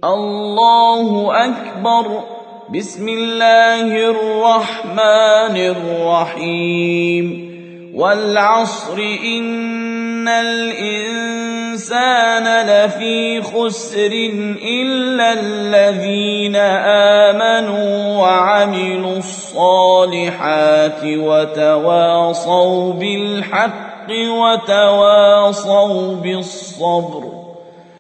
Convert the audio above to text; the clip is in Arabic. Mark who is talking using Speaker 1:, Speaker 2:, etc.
Speaker 1: الله أكبر. بسم الله الرحمن الرحيم. والعصر إن الإنسان لفي خسر إلا الذين آمنوا وعملوا الصالحات وتواصوا بالحق وتواصوا بالصبر.